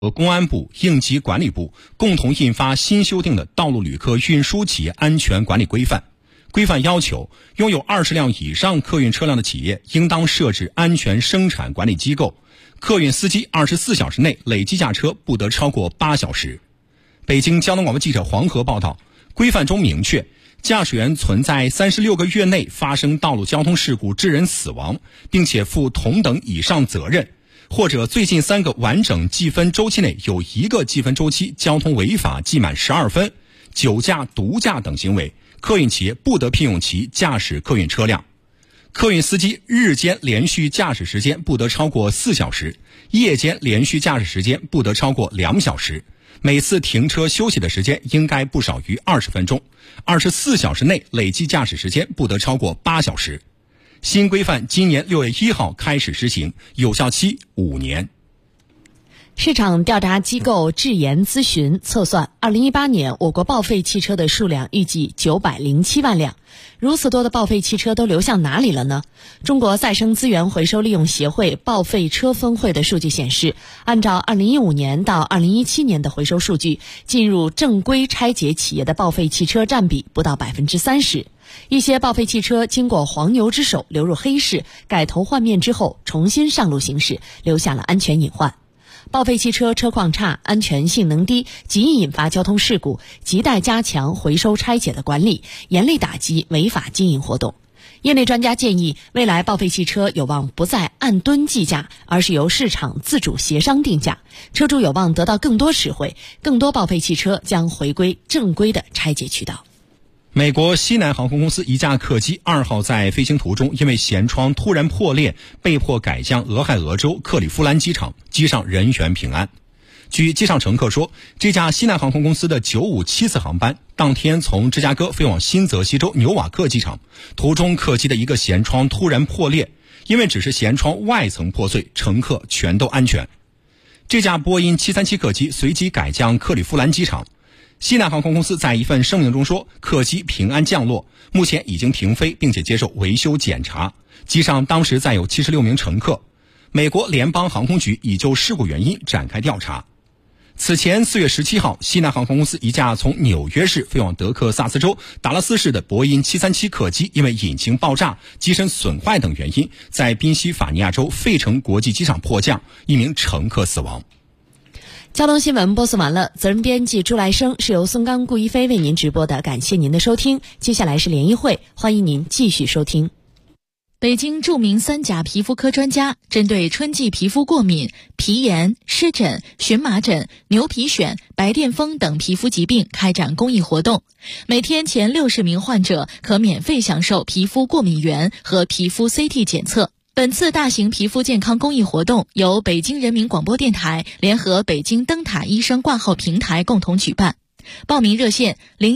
和公安部、应急管理部共同印发新修订的《道路旅客运输企业安全管理规范》。规范要求，拥有20辆以上客运车辆的企业应当设置安全生产管理机构，客运司机24小时内累计驾车不得超过8小时。北京交通广播记者黄河报道，规范中明确，驾驶员存在36个月内发生道路交通事故致人死亡，并且负同等以上责任，或者最近3个完整计分周期内有1个计分周期交通违法记满12分，酒驾、毒驾等行为，客运企业不得聘用其驾驶客运车辆。客运司机日间连续驾驶时间不得超过4小时，夜间连续驾驶时间不得超过2小时，每次停车休息的时间应该不少于20分钟，24小时内累计驾驶时间不得超过8小时。新规范今年6月1号开始施行，有效期5年。 市场调查机构智研咨询测算，2018年我国报废汽车的数量预计907万辆。如此多的报废汽车都流向哪里了呢？中国再生资源回收利用协会报废车分会的数据显示，按照2015年到2017年的回收数据，进入正规拆解企业的报废汽车占比不到30%。一些报废汽车经过黄牛之手流入黑市，改头换面之后重新上路行驶，留下了安全隐患。报废汽车车况差、安全性能低，极易引发交通事故，亟待加强回收拆解的管理，严厉打击违法经营活动。业内专家建议，未来报废汽车有望不再按吨计价，而是由市场自主协商定价，车主有望得到更多实惠，更多报废汽车将回归正规的拆解渠道。 美国西南航空公司一架客机2号在飞行途中因为舷窗突然破裂，被迫改降俄亥俄州克里夫兰机场，机上人员平安。据机上乘客说，这架西南航空公司的957次航班当天从芝加哥飞往新泽西州纽瓦克机场，途中客机的一个舷窗突然破裂，因为只是舷窗外层破碎，乘客全都安全。这架波音737客机随即改降克里夫兰机场。西南航空公司在一份声明中说，客机平安降落，目前已经停飞并且接受维修检查。机上当时载有76名乘客。美国联邦航空局已就事故原因展开调查。此前4月17号，西南航空公司一架从纽约市飞往德克萨斯州达拉斯市的波音737客机因为引擎爆炸、机身损坏等原因，在宾夕法尼亚州费城国际机场迫降，1名乘客死亡。 交通新闻播送完了，责任编辑朱来生，是由孙刚、顾一飞为您直播的，感谢您的收听。接下来是联谊会，欢迎您继续收听。 北京著名3甲皮肤科专家针对春季皮肤过敏、皮炎、湿疹、荨麻疹、牛皮癣、白癜风等皮肤疾病开展公益活动，每天前60名患者可免费享受皮肤过敏原和皮肤 CT 检测。本次大型皮肤健康公益活动由北京人民广播电台联合北京灯塔医生挂号平台共同举办。报名热线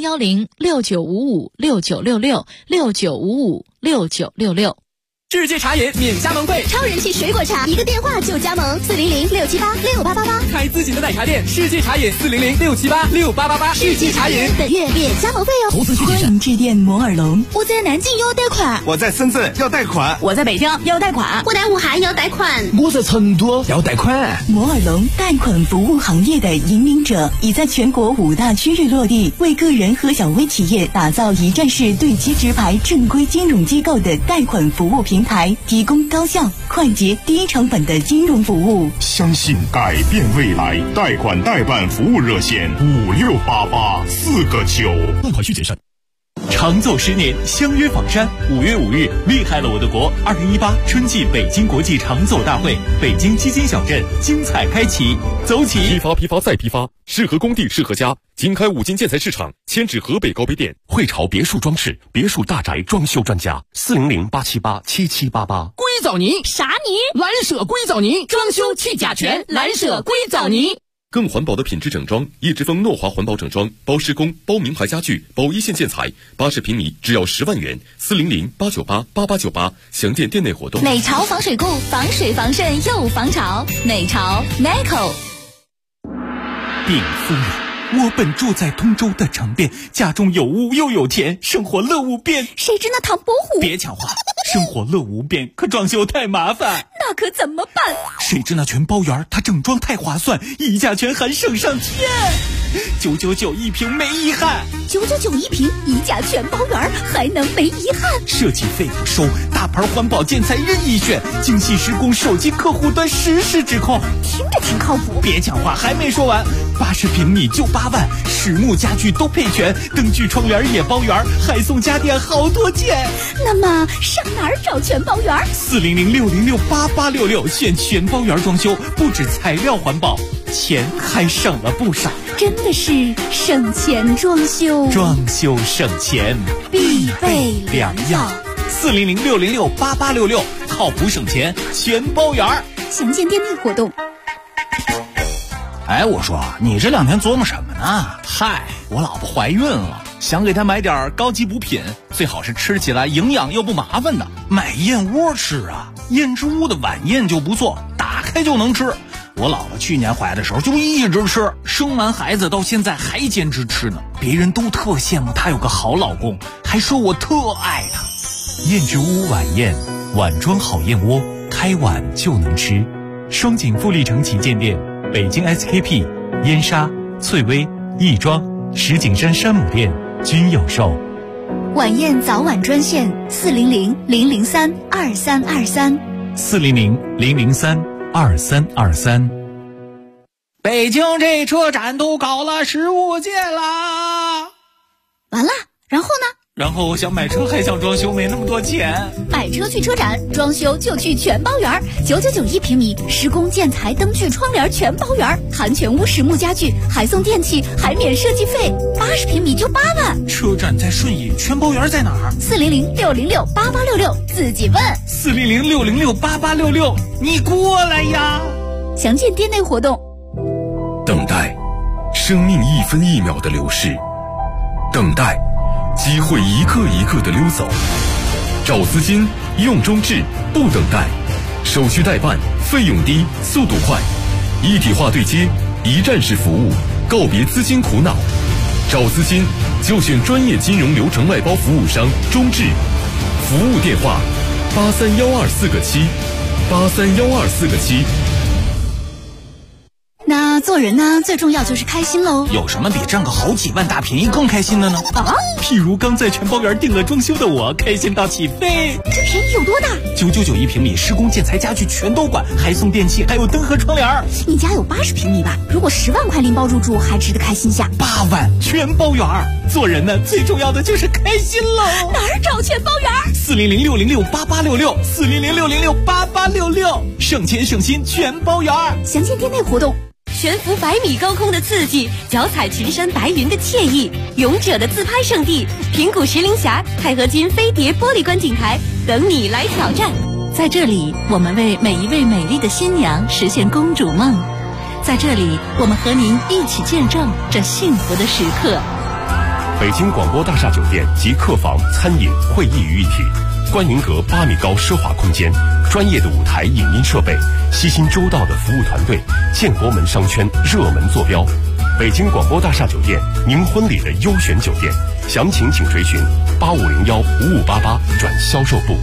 010-6955-6966，6955-6966。 世界茶饮免加盟费， 超人气水果茶，一个电话就加盟，400-678-6888， 开自己的奶茶店，世界茶饮400-678-6888，世界茶饮本月免加盟费哦。 投资需谨慎。 欢迎致电摩尔龙。我在南京要贷款， 我在深圳要贷款， 我在北京要贷款，我在武汉要贷款， 我在成都要贷款。 摩尔龙贷款服务行业的引领者，已在全国5大区域落地，为个人和小微企业打造一站式对接直排正规金融机构的贷款服务平台，提供高效、快捷、低成本的金融服务。 相信改变未来，贷款代办服务热线5688-4个9。 贷款需谨慎。 长奏10年，相约访山。5月5日，厉害了我的国！2018春季北京国际长奏大会，北京基金小镇精彩开启，走起！ 批发再批发，适合工地，适合家。经开5金建材市场，迁至河北高碑店。 汇潮别墅装饰，别墅大宅装修专家，400-878-7788。 硅藻泥啥泥？ 蓝舍硅藻泥，装修去甲醛，蓝舍硅藻泥。 更环保的品质整装，叶之峰诺华环保整装，包施工，包名牌家具，包一线建材，80平米只要10万元，400-898-8898，详见店内活动。 美潮防水固，防水防渗又防潮，美潮 Meco。 病夫人， 我本住在通州的城边，家中有屋又有田，生活乐无边。 谁知那唐伯虎…… 别抢话，生活乐无边，可装修太麻烦。 那可怎么办？ 谁知那全包园，它整装太划算，溢价全含省上天，999一平没遗憾。 999一平，溢价全包园，还能没遗憾？ 设计费不收，大牌环保建材任意选，精细施工，手机客户端实时指控， 听着挺靠谱。 别讲话，还没说完，80平米就8万，实木家具都配全，灯具窗帘也包圆，还送家电好多件。 那么上哪儿找全包园？40060688866，选全包园装修，不止材料环保，钱还省了不少。真的是省钱装修， 装修省钱必备良药。 40060688866，靠谱省钱全包园。 详见店内活动。 哎，我说你这2天琢磨什么呢？ 嗨，我老婆怀孕了，想给她买点高级补品，最好是吃起来营养又不麻烦的。 买燕窝吃啊，燕之屋的晚宴就不错，打开就能吃。我老婆去年怀的时候就一直吃，生完孩子到现在还坚持吃呢。别人都特羡慕她有个好老公，还说我特爱她。 燕之屋晚宴，碗装好燕窝，开碗就能吃。双井富力城旗舰店，北京 SKP、燕莎、翠微、亦庄、石景山山姆店均有售。 晚宴早晚专线400-003-2323。 400-003-2323。 北京这车展都搞了15届啦！ 完了，然后呢？ 然后想买车还想装修，没那么多钱。 买车去车展，装修就去全包园，999一平米，施工建材灯具窗帘全包园，含全屋实木家具，还送电器，还免设计费，80平米就8万。 车展在顺义，全包园在哪儿 ？400-606-8866，自己问。 400-606-8866，你过来呀！ 详见店内活动。 等待，生命一分一秒的流逝；等待，机会一个一个的溜走。找资金，用中置，不等待，手续代办，费用低，速度快，一体化对接，一站式服务，告别资金苦恼。找资金就选专业金融流程外包服务商中置，服务电话831247，831247。 那做人呢，最重要就是开心喽。 有什么比挣个好几万大便宜更开心的呢？ 譬如刚在全包园订了装修的我，开心到起飞。 这便宜有多大 ？999一平米，施工建材家具全都管，还送电器，还有灯和窗帘。 你家有80平米吧？如果10万块拎包入住，还值得开心下。 8万全包园。做人呢，最重要的就是开心喽。 哪儿找全包园 ？400-606-8866，400-606-8866，省钱省心全包园。 详见店内活动。 悬浮100米高空的刺激，脚踩群山白云的惬意，勇者的自拍圣地平谷石林峡钛合金飞碟玻璃观景台等你来挑战。 在这里，我们为每一位美丽的新娘实现公主梦。在这里，我们和您一起见证这幸福的时刻。 北京广播大厦酒店集客房、餐饮、会议于一体，观云阁8米高奢华空间，专业的舞台影音设备，悉心周到的服务团队，建国门商圈热门坐标。北京广播大厦酒店，您婚礼的优选酒店，详情请垂询8501-5588转销售部。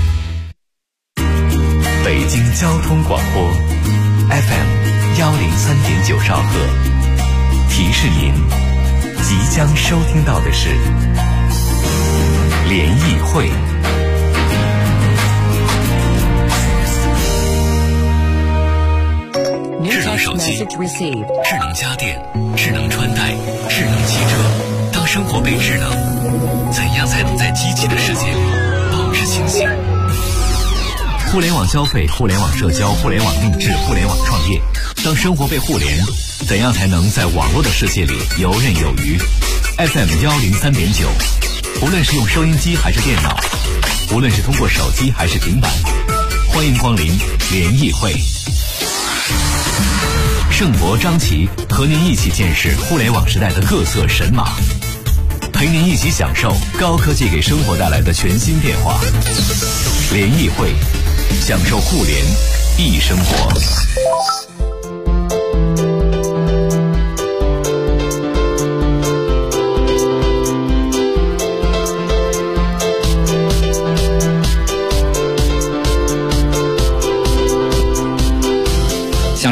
北京交通广播 FM103.9兆赫，提示您即将收听到的是联谊会。智能手机、智能家电、智能穿戴、智能汽车。当生活被智能，怎样才能在机器的世界里保持清醒？互联网消费、互联网社交、互联网定制、互联网创业。当生活被互联，怎样才能在网络的世界里游刃有余？ FM103.9，无论是用收音机还是电脑，无论是通过手机还是平板，欢迎光临联谊会。盛博、张琪和您一起见识互联网时代的各色神马，陪您一起享受高科技给生活带来的全新变化。联谊会，享受互联易生活。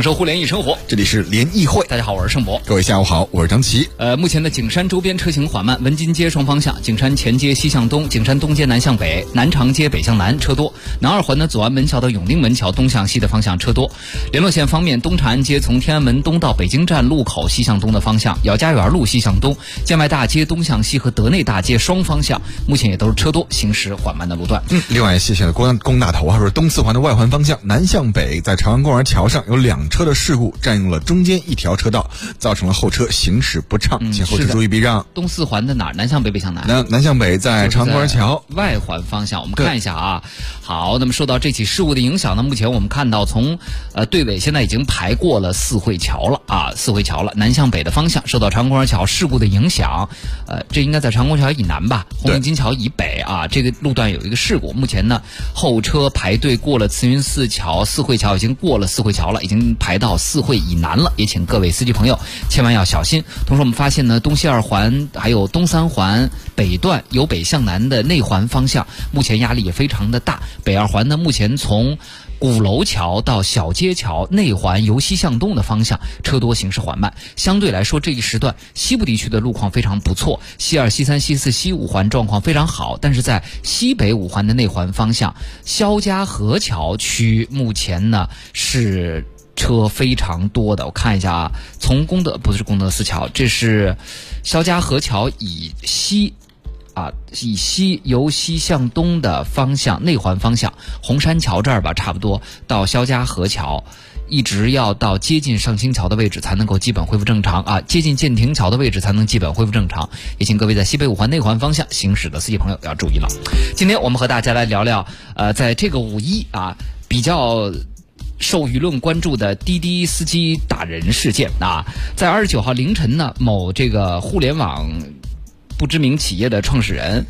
收互联易生活， 这里是联谊会。 大家好，我是盛博。 各位下午好，我是张琪。 目前的景山周边车行缓慢，文津街双方向、景山前街西向东、景山东街南向北、南长街北向南车多。南二环的左安门桥到永定门桥东向西的方向车多。联络线方面，东长安街从天安门东到北京站路口西向东的方向，姚家园路西向东、建外大街东向西和德内大街双方向目前也都是车多，行驶缓慢的路段。 另外谢谢了龚大头，他说东四环的外环方向南向北，在长安公园桥上有2车的事故，占用了中间1条车道，造成了后车行驶不畅，请后车注意避让。 东四环的哪儿？南向北，北向南。 南向北在长安公园桥外环方向，我们看一下啊。好，那么受到这起事故的影响呢，目前我们看到从队尾现在已经排过了四惠桥了啊，四惠桥了。南向北的方向受到长安公园桥事故的影响，这应该在长安公园桥以南吧，红领巾桥以北啊，这个路段有一个事故。目前呢，后车排队过了慈云寺桥、四惠桥，已经过了四惠桥了，已经排到四惠以南了，也请各位司机朋友千万要小心。同时我们发现呢，东西二环还有东三环北段由北向南的内环方向，目前压力也非常的大。北二环呢，目前从鼓楼桥到小街桥内环由西向东的方向车多，行驶缓慢。相对来说，这一时段西部地区的路况非常不错，西二、西三、西四、西五环状况非常好，但是在西北五环的内环方向，肖家河桥区目前呢是车非常多的。我看一下啊，从不是功德寺桥，这是肖家河桥以西以西由西向东的方向，内环方向红山桥这儿吧，差不多到肖家河桥，一直要到接近上清桥的位置才能够基本恢复正常啊，接近建亭桥的位置才能基本恢复正常。也请各位在西北五环内环方向行驶的司机朋友要注意了。今天我们和大家来聊聊在这个5·1啊比较受舆论关注的滴滴司机打人事件啊，在29号凌晨呢，某这个互联网不知名企业的创始人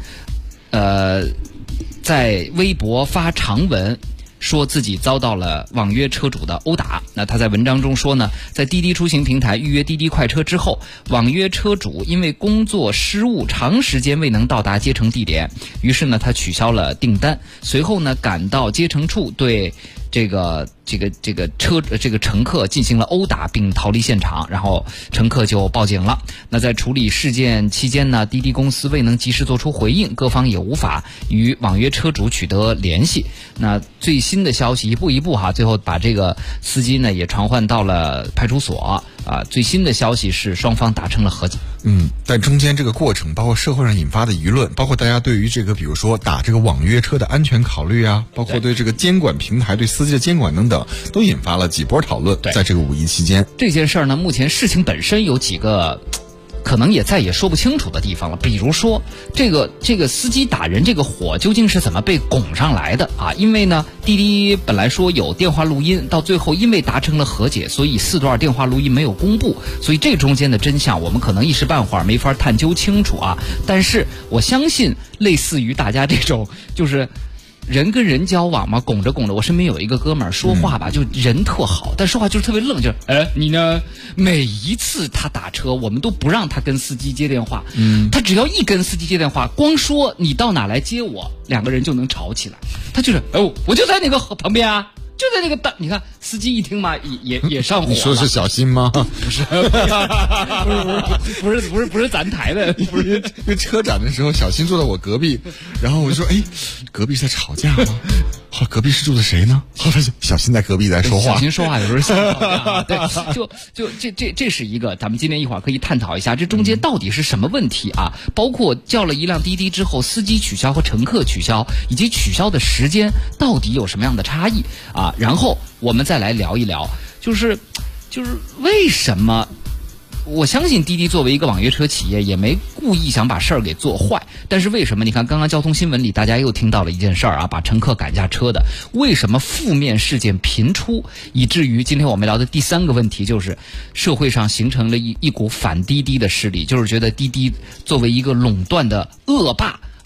在微博发长文说自己遭到了网约车主的殴打。那他在文章中说呢，在滴滴出行平台预约滴滴快车之后，网约车主因为工作失误长时间未能到达接乘地点，于是呢他取消了订单，随后呢赶到接乘处对这个乘客进行了殴打并逃离现场，然后乘客就报警了。那在处理事件期间呢，滴滴公司未能及时做出回应，各方也无法与网约车主取得联系。那最新的消息一步一步最后把这个司机呢也传唤到了派出所啊。最新的消息是双方达成了和解。 但中间这个过程，包括社会上引发的舆论，包括大家对于这个比如说打这个网约车的安全考虑啊，包括对这个监管平台对司机的监管等等，都引发了几波讨论。在这个5·1期间， 这件事呢，目前事情本身有几个可能也再也说不清楚的地方了。比如说这个司机打人这个火究竟是怎么被拱上来的啊？因为呢，滴滴本来说有电话录音，到最后因为达成了和解，所以4段电话录音没有公布，所以这中间的真相我们可能一时半会儿没法探究清楚啊。但是我相信，类似于大家这种就是人跟人交往嘛，拱着拱着，我身边有一个哥们儿说话吧，就人特好，但说话就是特别愣，就是你呢？每一次他打车，我们都不让他跟司机接电话，他只要一跟司机接电话，光说你到哪来接我，2个人就能吵起来。他就是我就在那个旁边啊，就在那个你看司机一听嘛，也上火了。 你说是小新吗？ 不是，不是咱台的， 不是。因为车展的时候，小新坐在我隔壁，然后我就说，隔壁在吵架吗？隔壁是住的谁呢？后来小新在隔壁在说话。 小新说话有时候像吵架，对，就这是一个，咱们今天一会儿可以探讨一下，这中间到底是什么问题啊？包括叫了一辆滴滴之后，司机取消和乘客取消，以及取消的时间到底有什么样的差异啊？然后我们再来聊一聊，就是为什么？我相信滴滴作为一个网约车企业，也没故意想把事儿给做坏。但是为什么？你看刚刚交通新闻里，大家又听到了一件事儿啊，把乘客赶下车的。为什么负面事件频出，以至于今天我们聊的第3个问题，就是社会上形成了一股反滴滴的势力，就是觉得滴滴作为一个垄断的恶霸啊，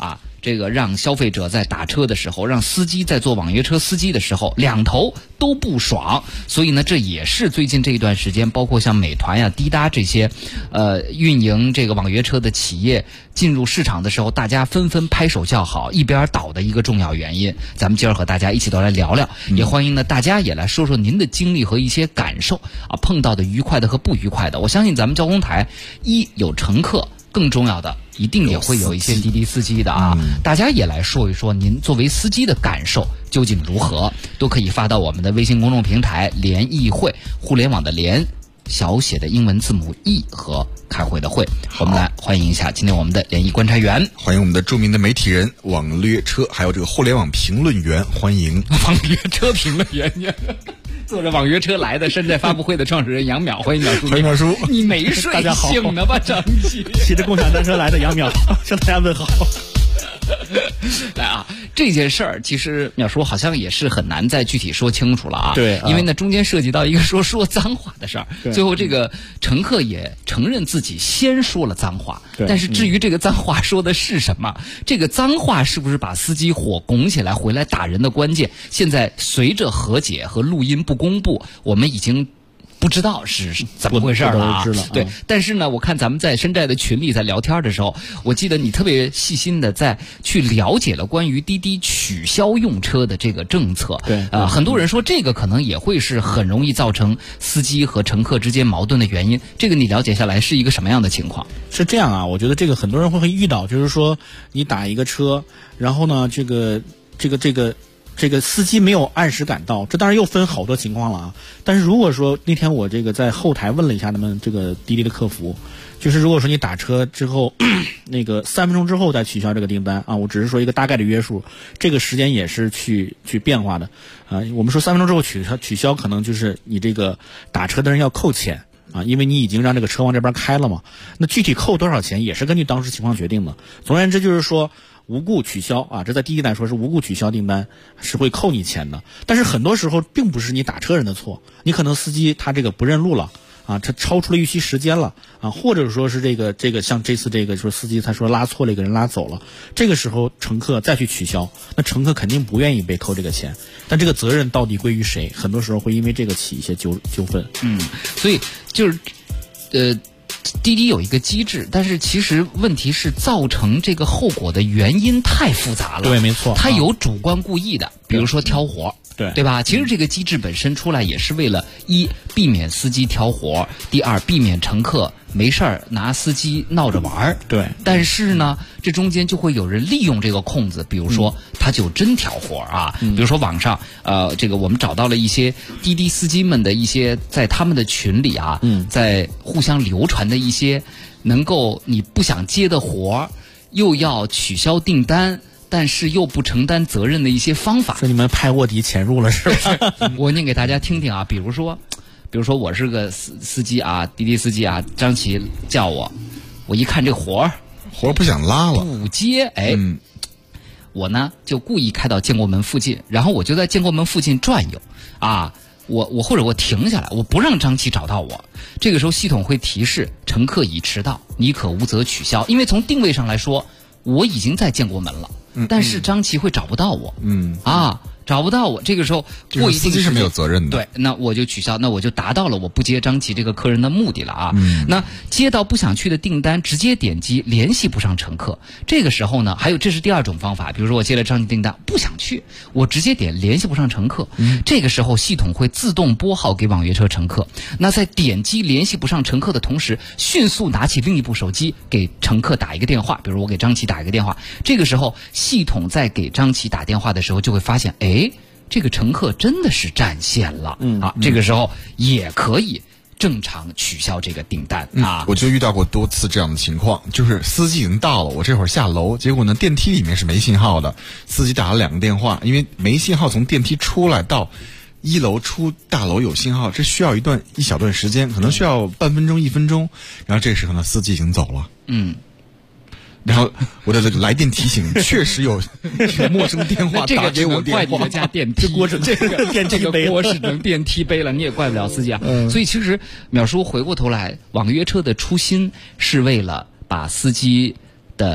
这个让消费者在打车的时候，让司机在做网约车司机的时候，两头都不爽。所以呢，这也是最近这一段时间，包括像美团呀、滴答这些运营这个网约车的企业进入市场的时候，大家纷纷拍手叫好，一边倒的一个重要原因。咱们今儿和大家一起都来聊聊，也欢迎呢大家也来说说您的经历和一些感受啊，碰到的愉快的和不愉快的。我相信咱们交通台有乘客，更重要的一定也会有一些滴滴司机的啊，大家也来说一说您作为司机的感受究竟如何，都可以发到我们的微信公众平台联谊会，互联网的联，小写的英文字母 E 和开会的会。我们来欢迎一下今天我们的联谊观察员， 欢迎我们的著名的媒体人、网约车还有这个互联网评论员，欢迎网约车评论员坐着网约车来的山寨发布会的创始人杨淼，欢迎淼叔。 欢迎淼叔， 你没睡醒呢吧？张琪骑着共享单车来的杨淼，向大家问好。 来啊，这件事儿其实淼叔好像也是很难再具体说清楚了啊。 对， 因为呢中间涉及到一个说脏话的事儿，最后这个乘客也承认自己先说了脏话，但是至于这个脏话说的是什么，这个脏话是不是把司机火拱起来回来打人的关键，现在随着和解和录音不公布，我们已经不知道是怎么回事了啊！对，但是呢，我看咱们在山寨的群里在聊天的时候，我记得你特别细心的在去了解了关于滴滴取消用车的这个政策。 对， 很多人说这个可能也会是很容易造成司机和乘客之间矛盾的原因。这个你了解下来是一个什么样的情况？ 是这样啊，我觉得这个很多人会遇到，就是说你打一个车，然后呢，这个司机没有按时赶到，这当然又分好多情况了啊。但是如果说那天我这个在后台问了一下他们这个滴滴的客服，就是如果说你打车之后那个3分钟之后再取消这个订单啊，我只是说一个大概的约束，这个时间也是去变化的啊。我们说3分钟之后取消，可能就是你这个打车的人要扣钱啊，因为你已经让这个车往这边开了嘛。那具体扣多少钱也是根据当时情况决定的。总而言之就是说，无故取消啊，这在滴滴来说是无故取消订单，是会扣你钱的。但是很多时候并不是你打车人的错，你可能司机他这个不认路了啊，他超出了预期时间了啊，或者说是这个像这次这个说司机他说拉错了一个人拉走了，这个时候乘客再去取消，那乘客肯定不愿意被扣这个钱，但这个责任到底归于谁？很多时候会因为这个起一些纠纷。 所以就是滴滴有一个机制，但是其实问题是造成这个后果的原因太复杂了。 对，没错， 它有主观故意的，比如说挑活，对吧？其实这个机制本身出来也是为了一避免司机挑活，第二避免乘客没事儿拿司机闹着玩儿。 对， 但是呢，这中间就会有人利用这个空子，比如说他就真挑活啊。比如说网上这个我们找到了一些滴滴司机们的一些在他们的群里啊，在互相流传的一些能够你不想接的活，又要取消订单，但是又不承担责任的一些方法。 说你们派卧底潜入了是吧？ 我念给大家听听啊，比如说我是个司机啊，滴滴司机啊，张琪叫我一看这活不想拉了， 不接，我呢就故意开到建国门附近，然后我就在建国门附近转悠啊，或者我停下来，我不让张琪找到我。这个时候系统会提示乘客已迟到，你可无责取消，因为从定位上来说，我已经在建国门了，但是张琪会找不到我，找不到我，这个时候过一定司机是没有责任的。 对，那我就取消，那我就达到了我不接张琪这个客人的目的了啊。那接到不想去的订单，直接点击联系不上乘客。这个时候呢，还有这是第二种方法，比如说我接了张琪订单不想去，我直接点联系不上乘客。这个时候系统会自动拨号给网约车乘客。那在点击联系不上乘客的同时，迅速拿起另一部手机给乘客打一个电话，比如我给张琪打一个电话。这个时候系统在给张琪打电话的时候就会发现，这个乘客真的是占线了，这个时候也可以正常取消这个订单啊。 我就遇到过多次这样的情况，就是司机已经到了，我这会儿下楼，结果呢电梯里面是没信号的，司机打了2个电话，因为没信号，从电梯出来到1楼出大楼有信号，这需要一小段时间，可能需要半分钟1分钟，然后这时候呢司机已经走了。然后我的来电提醒确实有陌生电话打给我电话， 这个只能怪你家电梯，这个锅是能电梯背了，你也怪不了司机啊。所以其实淼叔回过头来，网约车的初心是为了把司机的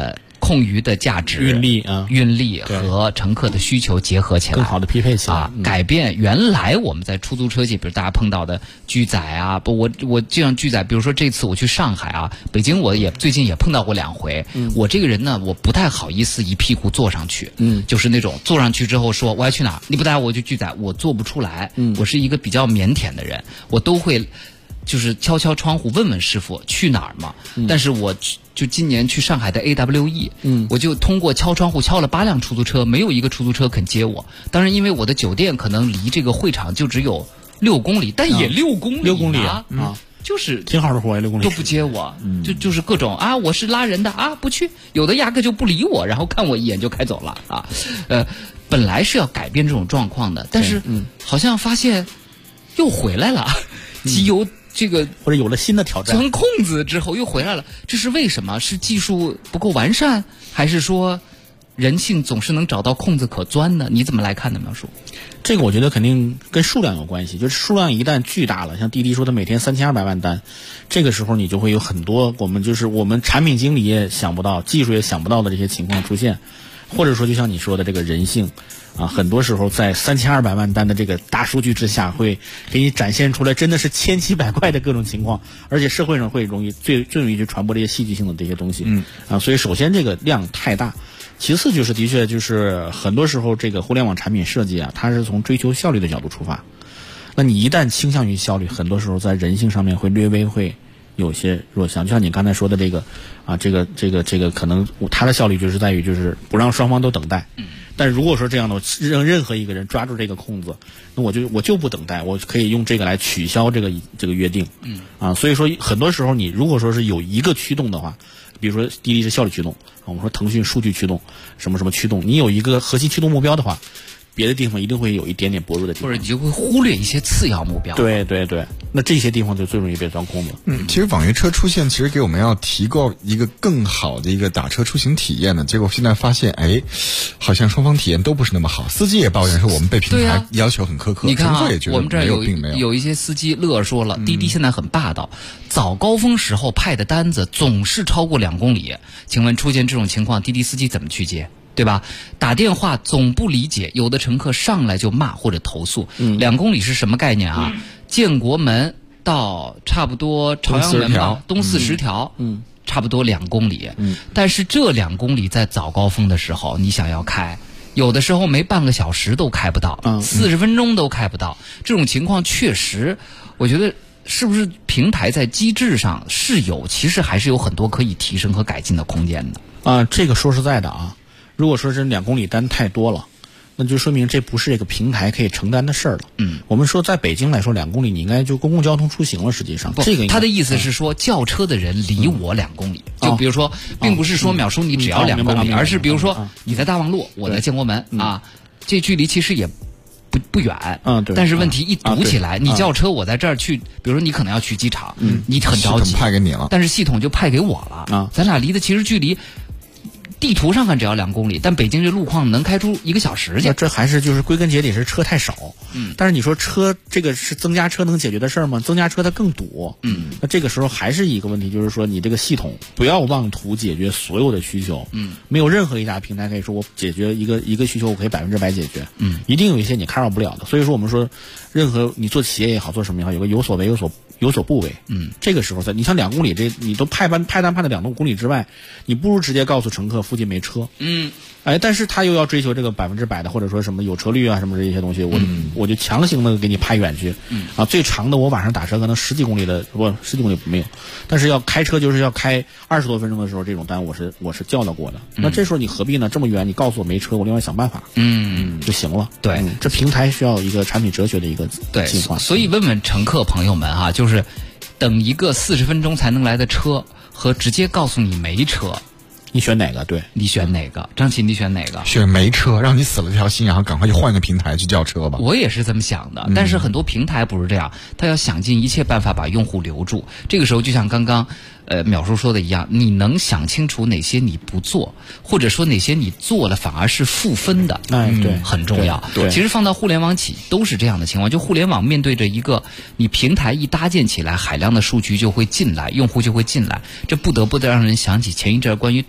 空余的价值、运力和乘客的需求结合起来， 更好的匹配起来啊，改变原来我们在出租车界，比如大家碰到的拒载啊，我这样拒载，比如说这次我去上海啊，北京我也最近也碰到过2回。我这个人呢，我不太好意思一屁股坐上去，就是那种坐上去之后说我要去哪儿，你不带我就拒载，我做不出来。我是一个比较腼腆的人，我都会就是敲敲窗户问问师傅去哪儿嘛。但是我就今年去上海的 AWE，我就通过敲窗户敲了8辆出租车，没有一个出租车肯接我。当然，因为我的酒店可能离这个会场就只有6公里，但也6公里，6 公里啊， 就是挺好的活，6公里都不接我，就是各种啊，我是拉人的啊，不去，有的压根就不理我，然后看我一眼就开走了啊。本来是要改变这种状况的，但是好像发现又回来了，机油。这个或者有了新的挑战， 钻空子之后又回来了，这是为什么？是技术不够完善，还是说人性总是能找到空子可钻呢？你怎么来看的描述？ 这个我觉得肯定跟数量有关系，就是数量一旦巨大了，像滴滴说的每天3200万单，这个时候你就会有很多我们产品经理也想不到，技术也想不到的这些情况出现，或者说就像你说的这个人性。很多时候在3200万单的这个大数据之下，会给你展现出来真的是千奇百怪的各种情况，而且社会上会最容易去传播这些戏剧性的这些东西。所以首先这个量太大，其次就是的确就是很多时候这个互联网产品设计啊，它是从追求效率的角度出发。那你一旦倾向于效率，很多时候在人性上面会略微会有些弱项，就像你刚才说的这个这个可能它的效率就是在于就是不让双方都等待。但如果说这样的，让任何一个人抓住这个空子，那我就不等待，我可以用这个来取消这个约定。所以说很多时候你如果说是有一个驱动的话，比如说滴滴是效率驱动，我们说腾讯数据驱动，什么什么驱动，你有一个核心驱动目标的话，别的地方一定会有一点点薄弱的地方， 或者你就会忽略一些次要目标。 对，那这些地方就最容易被钻空子。 其实网约车出现，其实给我们要提供一个更好的一个打车出行体验的，结果现在发现，好像双方体验都不是那么好。司机也抱怨说我们被平台要求很苛刻， 你看啊， 也觉得我们这儿有一些司机乐说了，滴滴现在很霸道，早高峰时候派的单子总是超过2公里。请问出现这种情况，滴滴司机怎么去接？对吧？打电话总不理解，有的乘客上来就骂或者投诉。2公里是什么概念啊？建国门到差不多朝阳门吧，东40条，差不多2公里。但是这2公里在早高峰的时候，你想要开，有的时候没半个小时都开不到，40分钟都开不到。这种情况确实，我觉得是不是平台在机制上其实还是有很多可以提升和改进的空间的。 这个说实在的啊。如果说是2公里单太多了，那就说明这不是这个平台可以承担的事儿了。我们说在北京来说2公里你应该就公共交通出行了，实际上这个他的意思是说叫车的人离我2公里，就比如说并不是说淼叔你只要2公里，而是比如说你在大望路，我在建国门啊，这距离其实也不远， 对。 但是问题一堵起来，你叫车我在这儿去，比如说你可能要去机场，你很着急， 系统派给你了， 但是系统就派给我了咱俩离的其实距离。地图上看只要2公里，但北京这路况能开出1个小时去。 这还是就是归根结底是车太少。但是你说车这个是增加车能解决的事儿吗？增加车它更堵。那这个时候还是一个问题，就是说你这个系统不要妄图解决所有的需求。没有任何一家平台可以说我解决一个需求我可以100%解决。一定有一些你 cover 不了的。所以说我们说，任何你做企业也好，做什么也好，有个有所为有所不为。这个时候你像2公里你都派单派到2公里之外，你不如直接告诉乘客附近没车。但是他又要追求这个100%的，或者说什么有车率啊什么这些东西，我就强行的给你派远去。最长的我晚上打车可能10几公里的，不10几公里没有，但是要开车就是要开20多分钟的时候，这种单我是叫到过的。那这时候你何必呢？这么远你告诉我没车，我另外想办法就行了。 对， 这平台需要一个产品哲学的一个进化。 所以问问乘客朋友们啊，就是等一个40分钟才能来的车和直接告诉你没车， 你选哪个？对， 你选哪个？张琪，你选哪个？ 选没车，让你死了这条心，然后赶快去换个平台去叫车吧。 我也是这么想的，但是很多平台不是这样，他要想尽一切办法把用户留住。这个时候就像刚刚淼叔说的一样，你能想清楚哪些你不做，或者说哪些你做了反而是负分的， 对， 很重要。 对， 其实放到互联网企都是这样的情况。就互联网面对着一个你平台一搭建起来，海量的数据就会进来，用户就会进来，这不得不让人想起前一阵关于短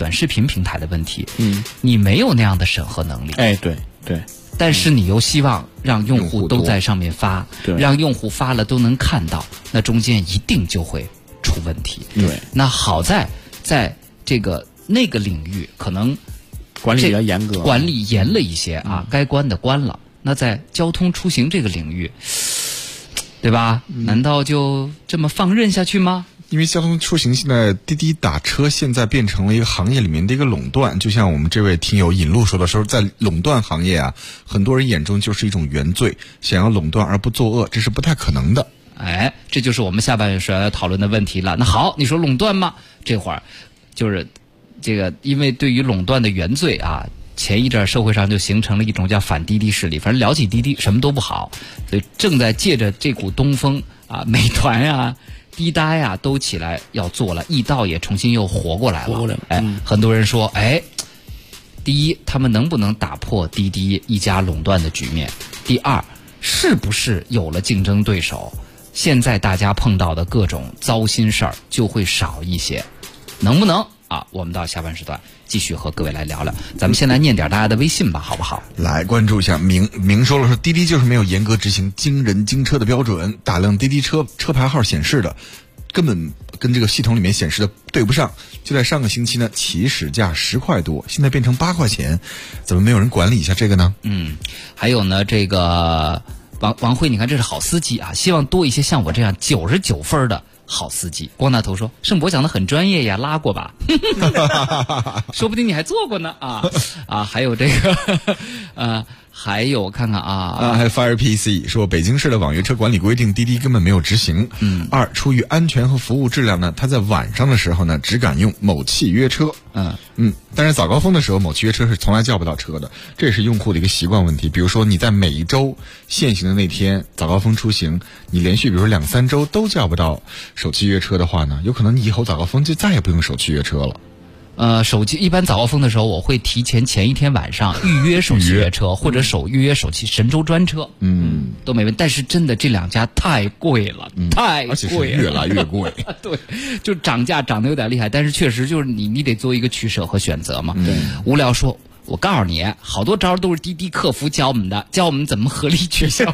短视频平台的问题。你没有那样的审核能力。 哎，对。 但是你又希望让用户都在上面发，让用户发了都能看到，那中间一定就会出问题。 对， 那好在这个那个领域可能管理比较严格， 管理严了一些啊，该关的关了。那在交通出行这个领域，对吧？难道就这么放任下去吗？ 因为交通出行现在滴滴打车现在变成了一个行业里面的一个垄断，就像我们这位听友引路说的时候，在垄断行业啊，很多人眼中就是一种原罪，想要垄断而不作恶，这是不太可能的。 哎，这就是我们下半时要讨论的问题了。那好，你说垄断吗？这会儿就是这个，因为对于垄断的原罪啊，前一阵社会上就形成了一种叫反滴滴势力，反正聊起滴滴什么都不好，所以正在借着这股东风啊，美团呀、滴答呀都起来要做了，易到也重新又活过来了。很多人说，第一，他们能不能打破滴滴一家垄断的局面？第二，是不是有了竞争对手，现在大家碰到的各种糟心事儿就会少一些？能不能啊？我们到下半时段继续和各位来聊聊。咱们先来念点大家的微信吧，好不好？ 来关注一下明说了，说滴滴就是没有严格执行经人经车的标准，大量滴滴车牌号显示的根本跟这个系统里面显示的对不上。就在上个星期呢，起始价10块多，现在变成8块钱，怎么没有人管理一下这个呢？ 还有呢，这个王辉，你看这是好司机啊，希望多一些像我这样99分的好司机。光大头说，盛博讲的很专业呀，拉过吧？说不定你还做过呢啊！还有这个还有我看看还有 FirePC 说，北京市的网约车管理规定滴滴根本没有执行。二，出于安全和服务质量呢，他在晚上的时候呢，只敢用某汽约车。但是早高峰的时候，某汽约车是从来叫不到车的，这也是用户的一个习惯问题。比如说你在每一周限行的那天早高峰出行，你连续比如说2-3周都叫不到首汽约车的话呢，有可能你以后早高峰就再也不用首汽约车了。 手机一般早高峰的时候，我会提前一天晚上预约首汽约车，或者预约首汽神州专车，都没问题。但是真的这两家太贵了，太贵了， 而且是越来越贵。 对，就涨价涨得有点厉害，但是确实就是你得做一个取舍和选择嘛。无聊说，我告诉你，好多招都是滴滴客服教我们的，教我们怎么合理取消。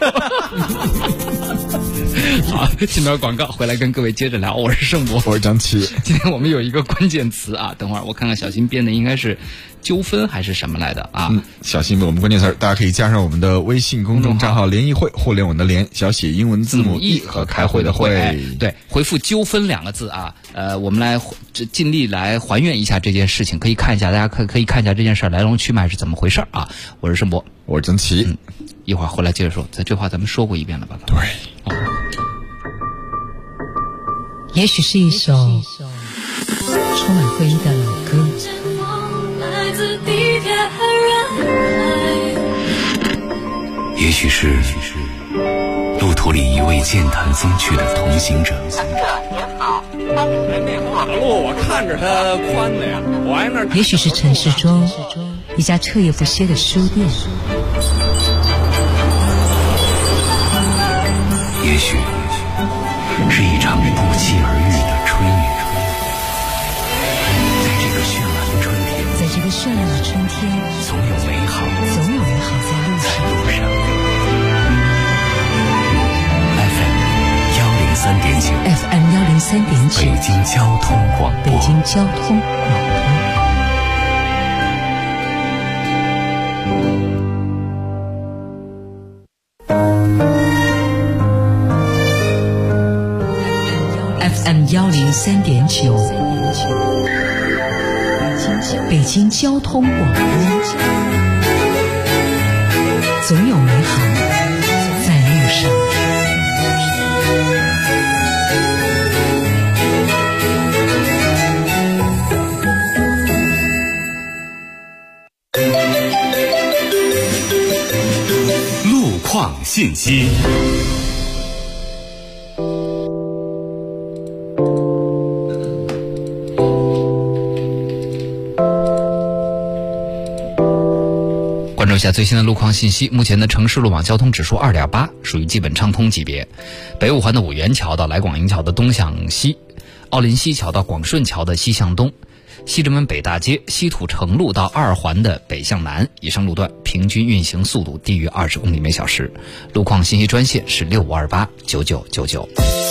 好，进段广告回来跟各位接着聊。我是盛博， 我是张琪。 今天我们有一个关键词啊，等会儿我看看小新编的应该是纠纷还是什么来的啊？ 小新我们关键词，大家可以加上我们的微信公众账号联谊会，互联网的联，小写英文字母 E 和开会的会。 对，回复纠纷2个字啊。我们来尽力来还原一下这件事情，可以看一下，大家可以看一下这件事来龙去脉是怎么回事啊。我是盛博， 我是曾奇。 一会儿回来接着说，这话咱们说过一遍了吧？ 对。 也许是一首充满回忆的老歌， 也许是路途里一位健谈风趣的同行者。 那马路我看着它宽的呀，我挨那。 也许是城市中一家彻夜不歇的书店。 也许是一场不期而遇的春雨。在这个绚烂的春天，总有美好在路上。 FM 103.9， 北京交通广播。 FM 103.9，北京交通广播。总有美好在路上。 路况信息。 关注一下最新的路况信息。目前的城市路网交通指数2.8，属于基本畅通级别。北五环的五元桥到来广营桥的东向西，奥林西桥到广顺桥的西向东， 西直门北大街西土城路到2环的北向南，以上路段平均运行速度低于20公里每小时。路况信息专线是65289999。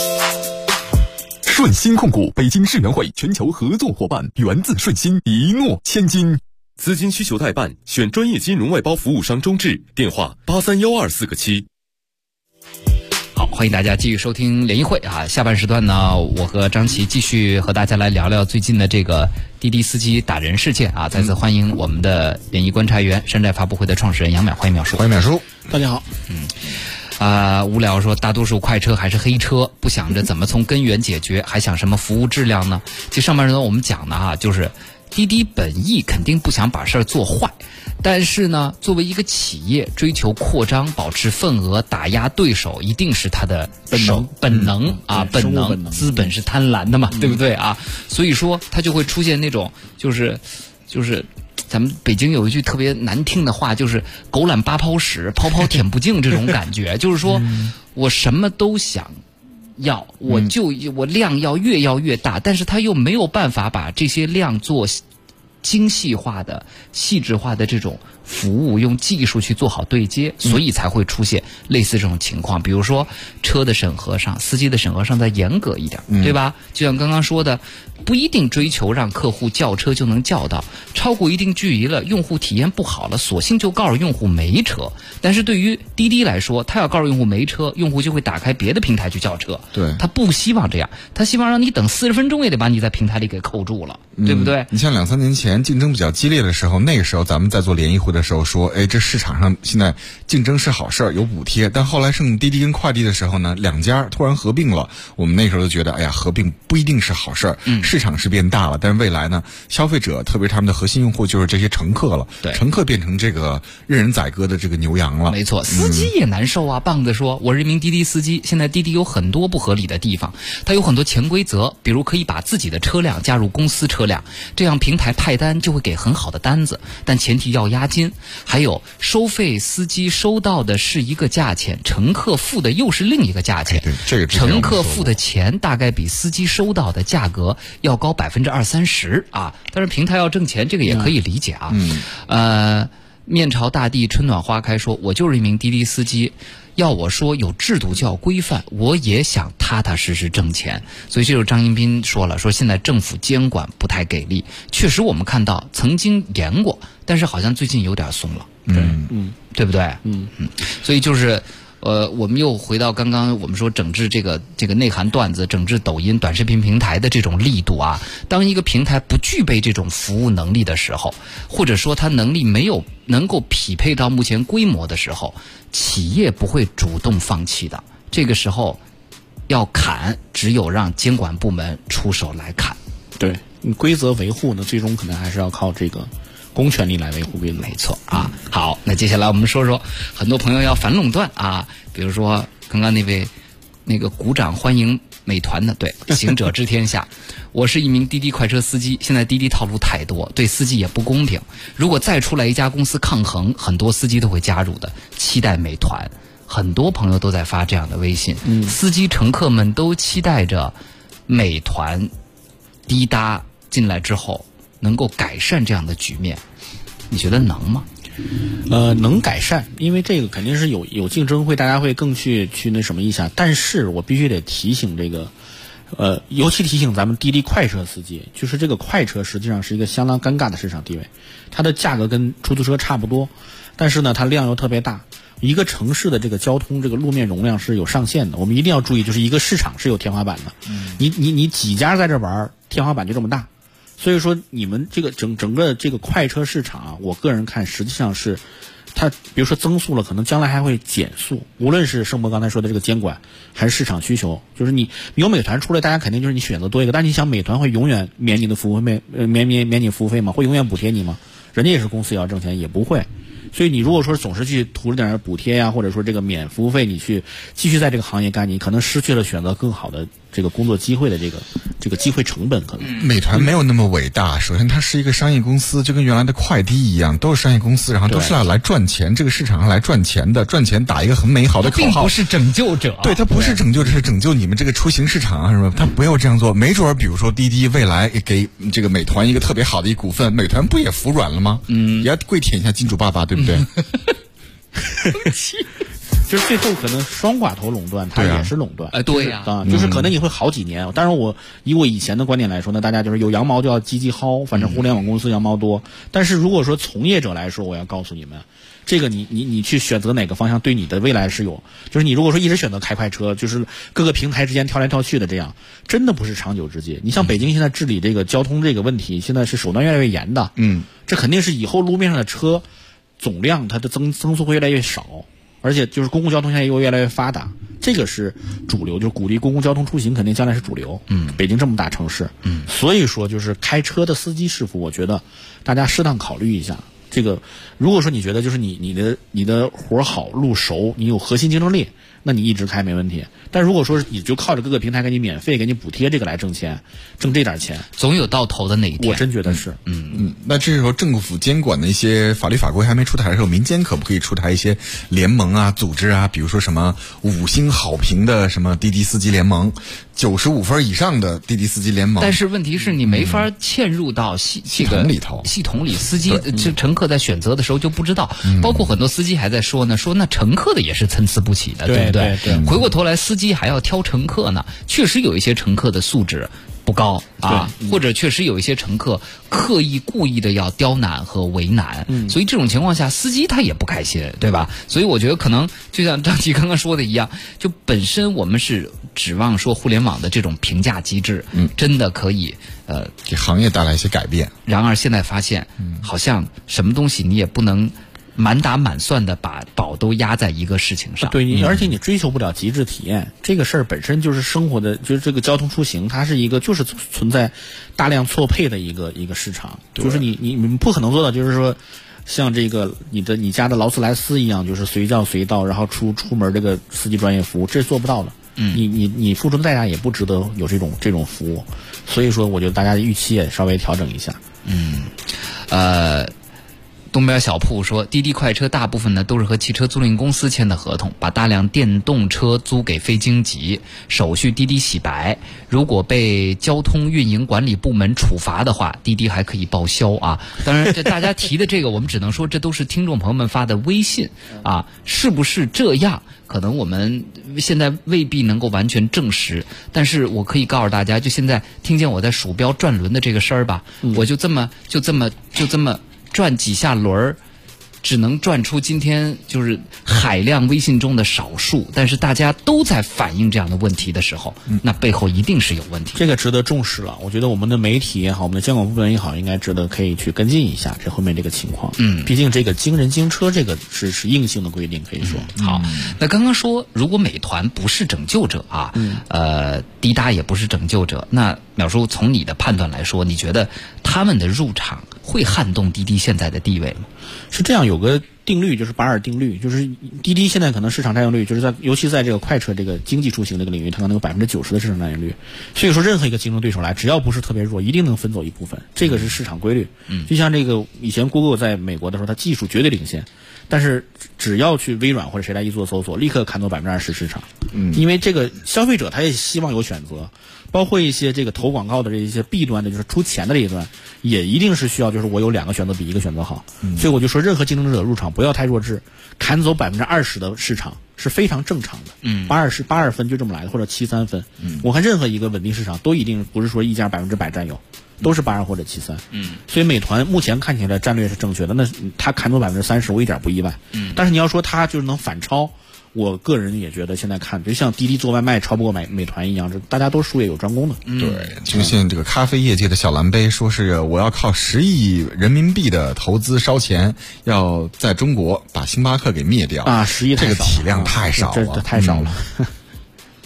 顺鑫控股北京世园会全球合作伙伴，源自顺鑫，一诺千金。 资金需求代办，选专业金融外包服务商中智，电话831247个7。 好，欢迎大家继续收听联谊会啊！下半时段呢，我和张琪继续和大家来聊聊最近的这个滴滴司机打人事件啊！再次欢迎我们的联谊观察员、山寨发布会的创始人杨淼，欢迎淼叔。 欢迎淼叔， 大家好。 无聊说大多数快车还是黑车，不想着怎么从根源解决，还想什么服务质量呢？其实上半时段我们讲的啊，就是滴滴本意肯定不想把事儿做坏。但是呢，作为一个企业，追求扩张、保持份额、打压对手，一定是他的本能啊，本能。资本是贪婪的嘛，对不对啊？所以说，他就会出现那种就是，咱们北京有一句特别难听的话，就是“狗懒八泡屎，泡泡舔不净”这种感觉，就是说我什么都想要，我量要越大，但是他又没有办法把这些量做精细化的、细致化的这种服务，用技术去做好对接，所以才会出现类似这种情况。比如说车的审核上、司机的审核上再严格一点，对吧？就像刚刚说的，不一定追求让客户叫车就能叫到，超过一定距离了，用户体验不好了，索性就告诉用户没车。但是对于滴滴来说，他要告诉用户没车，用户就会打开别的平台去叫车。 对， 他不希望这样，他希望让你等40分钟也得把你在平台里给扣住了，对不对？ 你像2-3年前竞争比较激烈的时候，那个时候咱们在做联谊会的时候说，这市场上现在竞争是好事儿，有补贴。但后来剩滴滴跟快递的时候呢，两家突然合并了，我们那时候就觉得，合并不一定是好事儿。市场是变大了，但是未来呢，消费者特别是他们的核心用户就是这些乘客了， 对， 乘客变成这个任人宰割的这个牛羊了。 没错，司机也难受啊。棒子说，我是一名滴滴司机，现在滴滴有很多不合理的地方，它有很多潜规则，比如可以把自己的车辆加入公司车辆，这样平台派单就会给很好的单子，但前提要押金。还有收费，司机收到的是一个价钱，乘客付的又是另一个价钱。 对，这个乘客付的钱大概比司机收到的价格要高20-30%啊。但是平台要挣钱，这个也可以理解啊。面朝大地，春暖花开说，我就是一名滴滴司机。要我说有制度就要规范，我也想踏踏实实挣钱。所以这就是张一斌说了，说现在政府监管不太给力。确实我们看到曾经严过，但是好像最近有点松了。对不对？所以就是我们又回到刚刚我们说整治这个内涵段子，整治抖音短视频平台的这种力度啊。当一个平台不具备这种服务能力的时候，或者说它能力没有能够匹配到目前规模的时候，企业不会主动放弃的。这个时候要砍，只有让监管部门出手来砍。 对，规则维护呢，最终可能还是要靠这个公权力来维护规则。 没错啊。好，那接下来我们说说很多朋友要反垄断啊，比如说刚刚那个鼓掌欢迎美团的，对，行者知天下。我是一名滴滴快车司机，现在滴滴套路太多，对司机也不公平。如果再出来一家公司抗衡，很多司机都会加入的。期待美团，很多朋友都在发这样的微信。司机乘客们都期待着美团、滴答进来之后能够改善这样的局面，你觉得能吗？ 能改善，因为这个肯定是有竞争，大家会更去那什么一下。但是我必须得提醒这个，尤其提醒咱们滴滴快车司机，就是这个快车实际上是一个相当尴尬的市场地位，它的价格跟出租车差不多，但是呢，它量又特别大。一个城市的这个交通这个路面容量是有上限的，我们一定要注意，就是一个市场是有天花板的。你几家在这玩，天花板就这么大。所以说你们这个整个这个快车市场啊，我个人看实际上是它比如说增速了，可能将来还会减速。无论是盛博刚才说的这个监管还是市场需求，就是你有美团出来，大家肯定就是你选择多一个，但是你想美团会永远免你的服务费，免你服务费吗？会永远补贴你吗？人家也是公司要挣钱，也不会。所以你如果说总是去图着点补贴呀，或者说这个免服务费，你去继续在这个行业干，你可能失去了选择更好的这个工作机会的这个机会成本可能。 美团没有那么伟大，首先它是一个商业公司，就跟原来的快滴一样，都是商业公司，然后都是要来赚钱，这个市场上来赚钱的，赚钱打一个很美好的口号， 并不是拯救者。 对，它不是拯救者，是拯救你们这个出行市场啊什么，它没有这样做。没准比如说滴滴未来给这个美团一个特别好的一股份，美团不也服软了吗？也要跪舔一下金主爸爸，对不对？ 就是最后可能双寡头垄断，它也是垄断。 对呀， 就是可能你会好几年。当然，以我以前的观点来说呢，大家就是有羊毛就要积极薅，反正互联网公司羊毛多。但是如果说从业者来说，我要告诉你们，这个你去选择哪个方向，对你的未来是有。就是你如果说一直选择开快车，就是各个平台之间跳来跳去的，这样真的不是长久之计。你像北京现在治理这个交通这个问题，现在是手段越来越严的。这肯定是以后路面上的车总量它的增速会越来越少。而且就是公共交通现在又越来越发达，这个是主流，就是鼓励公共交通出行，肯定将来是主流。北京这么大城市，所以说就是开车的司机师傅，我觉得大家适当考虑一下。这个如果说你觉得就是你的活好路熟，你有核心竞争力，那你一直开没问题。但如果说你就靠着各个平台给你免费给你补贴这个来挣钱，挣这点钱， 总有到头的那一天。 我真觉得是。 那这时候政府监管的一些法律法规还没出台的时候，民间可不可以出台一些联盟啊、组织啊？比如说什么5星好评的什么滴滴司机联盟，95分以上的滴滴司机联盟。 但是问题是你没法嵌入到系统里头， 系统里司机乘客在选择的时候就不知道。包括很多司机还在说呢，说那乘客的也是参差不齐的，对不对？回过头来，司机还要挑乘客呢，确实有一些乘客的素质不高啊，或者确实有一些乘客刻意故意的要刁难和为难，所以这种情况下，司机他也不开心，对吧？所以我觉得可能就像张琪刚刚说的一样，就本身我们是指望说互联网的这种评价机制，真的可以给行业带来一些改变。 然而现在发现，好像什么东西你也不能满打满算的把宝都压在一个事情上。 对，而且你追求不了极致体验，这个事儿本身就是生活的，就是这个交通出行，它是一个就是存在大量错配的一个市场，就是你不可能做到，就是说像这个你家的劳斯莱斯一样，就是随叫随到，然后出门这个司机专业服务，这是做不到的。你付出的代价也不值得有这种服务，所以说我觉得大家的预期也稍微调整一下。 东边小铺说，滴滴快车大部分呢都是和汽车租赁公司签的合同，把大量电动车租给非经济，手续滴滴洗白。如果被交通运营管理部门处罚的话，滴滴还可以报销啊。当然，这大家提的这个，我们只能说这都是听众朋友们发的微信啊，是不是这样？可能我们现在未必能够完全证实，但是我可以告诉大家，就现在听见我在鼠标转轮的这个声儿吧，我就这么转几下轮儿，只能转出今天就是海量微信中的少数，但是大家都在反映这样的问题的时候，那背后一定是有问题。 这个值得重视了，我觉得我们的媒体也好，我们的监管部门也好，应该值得可以去跟进一下这后面这个情况。毕竟这个经人经车这个是硬性的规定，可以说。 好，那刚刚说如果美团不是拯救者啊，滴答也不是拯救者，那淼叔从你的判断来说，你觉得他们的入场会撼动滴滴现在的地位吗？ 是这样，有个定律，就是巴尔定律，就是滴滴现在可能市场占有率，就是尤其在这个快车这个经济出行这个领域，它可能有90%的市场占有率。所以说，任何一个竞争对手来，只要不是特别弱，一定能分走一部分，这个是市场规律。就像这个以前 Google 在美国的时候，它技术绝对领先，但是只要去微软或者谁来一做搜索，立刻砍走20%市场。因为这个消费者他也希望有选择。包括一些这个投广告的这一些弊端的，就是出钱的这一端，也一定是需要，就是我有2个选择比1个选择好。所以我就说，任何竞争者入场不要太弱智，砍走20%的市场是非常正常的。82分就这么来的，或者73分。我看任何一个稳定市场都一定不是说一家100%占有，都是82或者73。所以美团目前看起来战略是正确的，那他砍走30%，我一点不意外。但是你要说他就是能反超。我个人也觉得现在看，就像滴滴做外卖超不过美团一样，这大家都术业有专攻的。 对，就像这个咖啡业界的小蓝杯，说是我要靠10亿人民币的投资烧钱，要在中国把星巴克给灭掉啊！10亿这个体量太少了， 这太少了。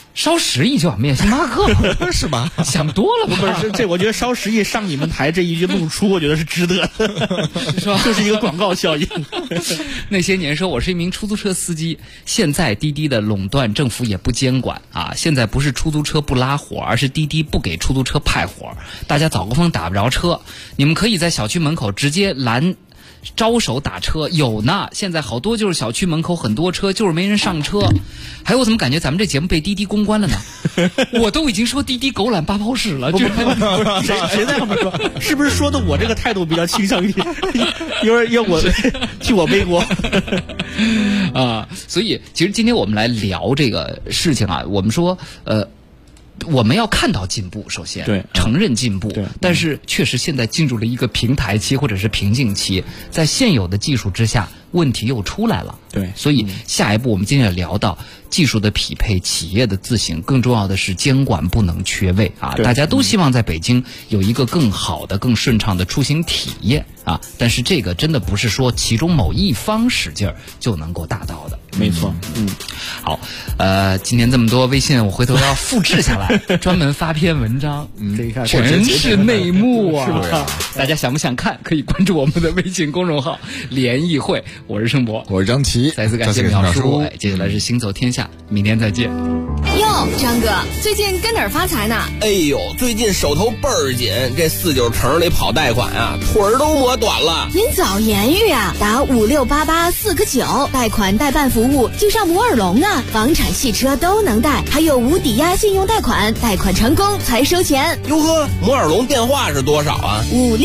烧10亿就要灭星巴克是吧？ 想多了吧？ 不是这，我觉得烧10亿上你们台这一句露出，我觉得是值得的， 是吧？ 就是一个广告效应。 那些年说我是一名出租车司机，现在滴滴的垄断，政府也不监管啊。现在不是出租车不拉活，而是滴滴不给出租车派活，大家早高峰打不着车，你们可以在小区门口直接拦。招手打车有呢，现在好多就是小区门口很多车，就是没人上车。还有我怎么感觉咱们这节目被滴滴公关了呢？我都已经说滴滴狗揽8泡屎了， 谁在后面说？是不是说的我这个态度比较倾向于要我替我背锅啊？所以其实今天我们来聊这个事情啊，我们说我们要看到进步，首先对承认进步，但是确实现在进入了一个平台期或者是瓶颈期，在现有的技术之下，问题又出来了。 对， 所以下一步我们今天要聊到技术的匹配、企业的自省，更重要的是监管不能缺位啊！大家都希望在北京有一个更好的、更顺畅的出行体验啊！但是这个真的不是说其中某一方使劲儿就能够达到的。 没错， 好，今天这么多微信，我回头要复制下来，专门发篇文章，全是内幕啊！ 是吧？ 大家想不想看？可以关注我们的微信公众号“联谊会”，我是盛博， 我是张琪， 再次感谢淼叔。接下来是行走天下，明天再见。 哟，张哥，最近跟哪儿发财呢？ 哎呦，最近手头倍儿紧，这49城里跑贷款啊，腿儿都磨短了。 您早言语啊，打5688-4个9，贷款代办服务就上摩尔龙啊，房产、汽车都能贷，还有无抵押信用贷款，贷款成功才收钱。 哟呵，摩尔龙电话是多少啊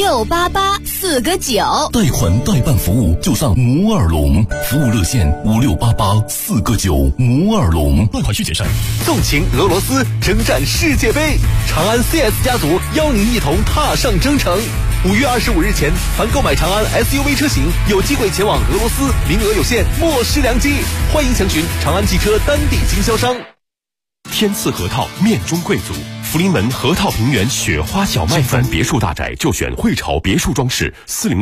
？5688-4个9， 贷款代办服务就上摩尔龙，服务热线5688-4个9，摩尔龙。 贷款需谨慎。 纵情俄罗斯，征战世界杯，长安 CS 家族邀您一同踏上征程。5月25日前，凡购买长安 SUV 车型，有机会前往俄罗斯，名额有限，莫失良机。欢迎详询长安汽车当地经销商。 天赐核桃，面中贵族。福临门核桃平原雪花小麦粉别墅大宅，就选汇潮别墅装饰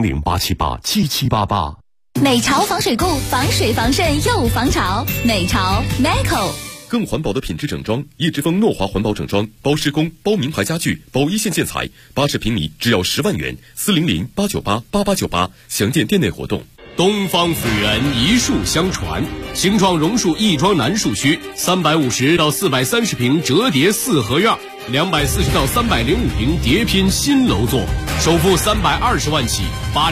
，400-878-7788。 美潮防水固，防水防渗又防潮。美潮 Meco。 更环保的品质整装，叶之峰诺华环保整装，包施工，包名牌家具，包一线建材，80平米只要10万元，400-898-8898，详见店内活动。 东方府源一树相传，形状榕树亦庄南树区，350到430平折叠4合院，240到305平叠拼新楼座，首付320万起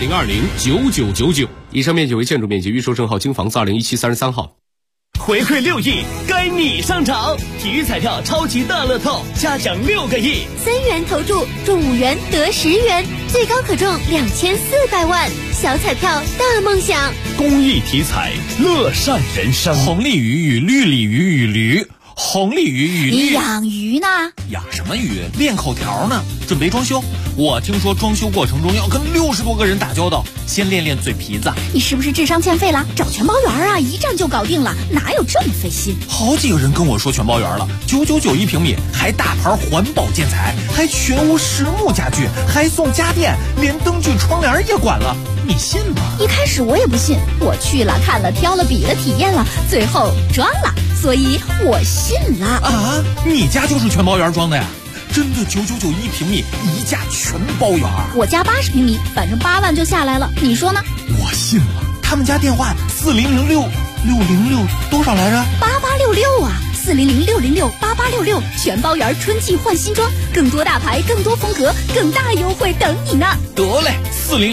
，80209999。以上面积为建筑面积，预售证号经房子2017-33号。 回馈6亿，该你上场！体育彩票超级大乐透，加奖6个亿 ，3元投注中5元得10元，最高可中2400万。小彩票大梦想， 公益体彩，乐善人生。 红鲤鱼与绿鲤鱼与驴，红鲤鱼与你养鱼呢？ 养什么鱼？练口条呢，准备装修。我听说装修过程中要跟60多个人打交道，先练练嘴皮子。 你是不是智商欠费了？找全包圆啊，一站就搞定了，哪有这么费心？ 好几个人跟我说全包圆了，999一平米，还大牌环保建材，还全屋实木家具，还送家电，连灯具窗帘也管了，你信吗？ 一开始我也不信，我去了看了挑了比了体验了，最后装了，所以我信了。 啊，你家就是全包圆装的呀？真的999一平米，一价全包圆。 我家80平米，反正8万就下来了，你说呢？ 我信了。他们家电话4006多少来着 ？8866啊，4006068866，全包圆春季换新装，更多大牌，更多风格，更大优惠等你呢。 得嘞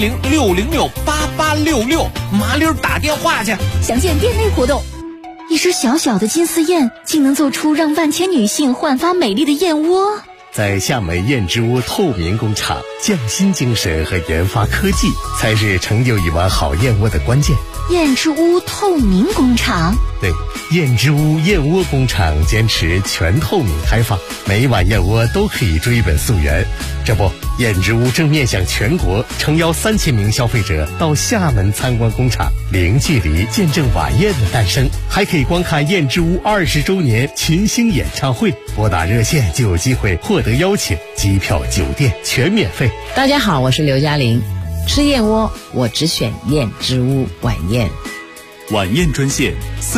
，4006068866，麻溜打电话去。 详见店内活动。一只小小的金丝燕，竟能做出让万千女性焕发美丽的燕窝。 在厦门燕之屋透明工厂，匠心精神和研发科技才是成就一碗好燕窝的关键。 燕之屋透明工厂， 对，燕之屋燕窝工厂坚持全透明开放，每一碗燕窝都可以追本溯源。这不，燕之屋正面向全国，诚邀3000名消费者到厦门参观工厂，零距离见证晚宴的诞生，还可以观看燕之屋20周年群星演唱会。拨打热线就有机会获得邀请，机票、酒店全免费。 大家好，我是刘嘉玲，吃燕窝我只选燕之屋晚宴。 晚宴专线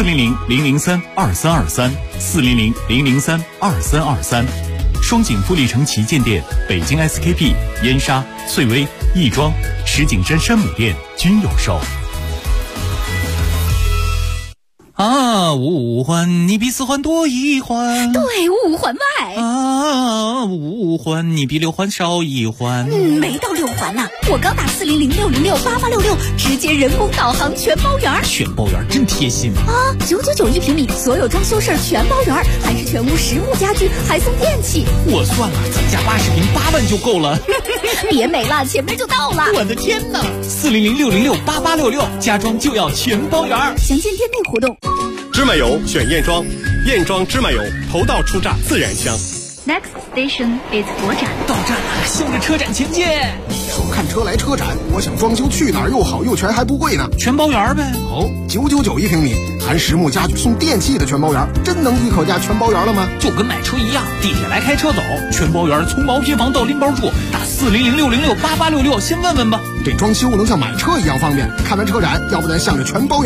400-003-2323，400-003-2323。双井富力城旗舰店、北京 SKP、燕莎、翠微、亦庄、石景山山姆店均有售。 啊，五环你比四环多一环， 对，五环外啊，五环你比六环少一环。 没到六环呢，我刚打400-606-8866，直接人工导航全包圆。 全包圆真贴心啊！999一平米，所有装修事儿全包圆，还是全屋实木家具，还送电器。 我算了，咱家80平8万就够了。 别美了，前面就到了。 我的天哪！400-606-8866，家装就要全包圆。 详见店内活动。 芝麻油选燕庄，燕庄芝麻油头道出榨自然香。 Next station is 国展。 到站了，向着车展前进。 说看车来车展，我想装修去哪儿又好又全还不贵呢？ 全包圆呗。 哦，999一平米，含实木家具送电器的全包圆，真能一口价全包圆了吗？ 就跟买车一样，地铁来开车走，全包圆从毛坯房到拎包住，打400-606-8866，先问问吧。 这装修能像买车一样方便。看完车展，要不咱向着全包圆